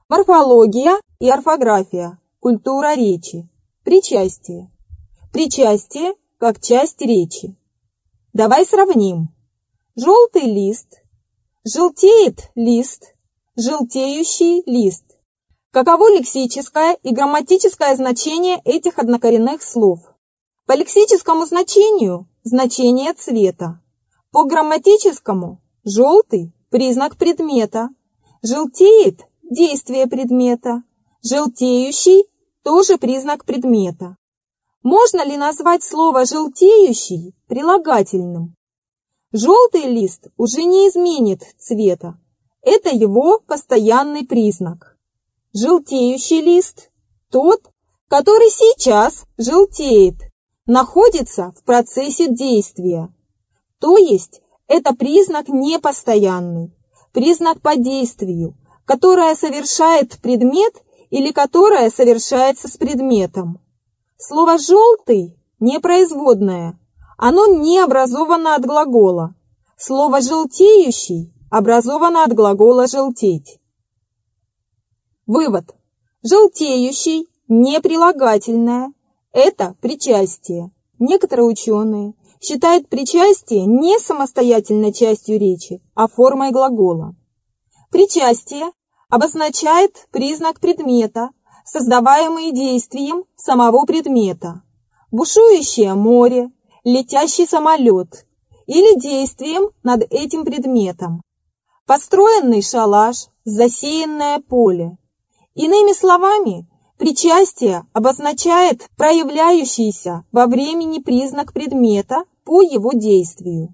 Морфология и орфография. Культура речи. Причастие. Причастие как часть речи. Давай сравним. Желтый лист, желтеет лист, желтеющий лист. Каково лексическое и грамматическое значение этих однокоренных слов? По лексическому значению – значение цвета. По грамматическому – желтый – признак предмета, желтеет – действие предмета, желтеющий – тоже признак предмета. Можно ли назвать слово «желтеющий» прилагательным? Желтый лист уже не изменит цвета. Это его постоянный признак. Желтеющий лист – тот, который сейчас желтеет, находится в процессе действия. То есть это признак непостоянный, признак по действию, которое совершает предмет или которое совершается с предметом. Слово «желтый» непроизводное, оно не образовано от глагола. Слово «желтеющий» образовано от глагола «желтеть». Вывод. Желтеющий, неприлагательное – это причастие. Некоторые ученые считают причастие не самостоятельной частью речи, а формой глагола. Причастие обозначает признак предмета, создаваемый действием самого предмета. Бушующее море, летящий самолет или действием над этим предметом. Построенный шалаш, засеянное поле. Иными словами, причастие обозначает проявляющийся во времени признак предмета по его действию.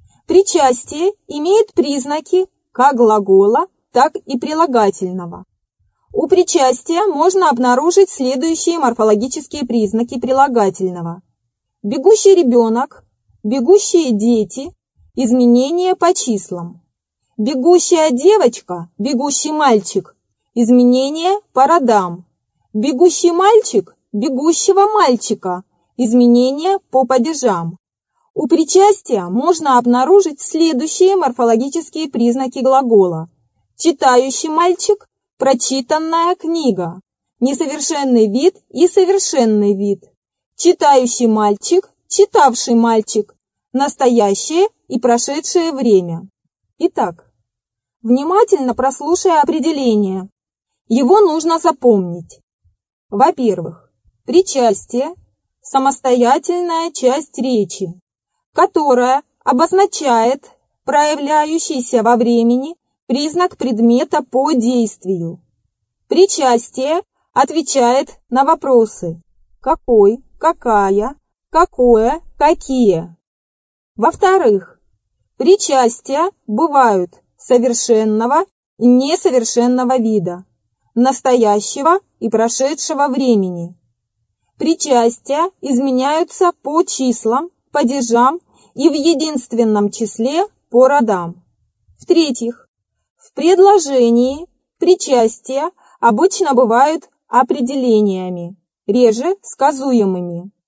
Причастие имеет признаки как глагола, так и прилагательного. У причастия можно обнаружить следующие морфологические признаки прилагательного. Бегущий ребенок, бегущие дети, изменения по числам. Бегущая девочка, бегущий мальчик, изменения по родам. Бегущий мальчик, бегущего мальчика, изменения по падежам. У причастия можно обнаружить следующие морфологические признаки глагола. Читающий мальчик, прочитанная книга. Несовершенный вид и совершенный вид. Читающий мальчик, читавший мальчик. Настоящее и прошедшее время. Итак, внимательно прослушай определение. Его нужно запомнить. Во-первых, причастие – самостоятельная часть речи, которая обозначает проявляющийся во времени признак предмета по действию. Причастие отвечает на вопросы «какой», «какая», «какое», «какие». Во-вторых, причастия бывают совершенного и несовершенного вида, настоящего и прошедшего времени. Причастия изменяются по числам, падежам и в единственном числе по родам. В-третьих, в предложении причастия обычно бывают определениями, реже сказуемыми.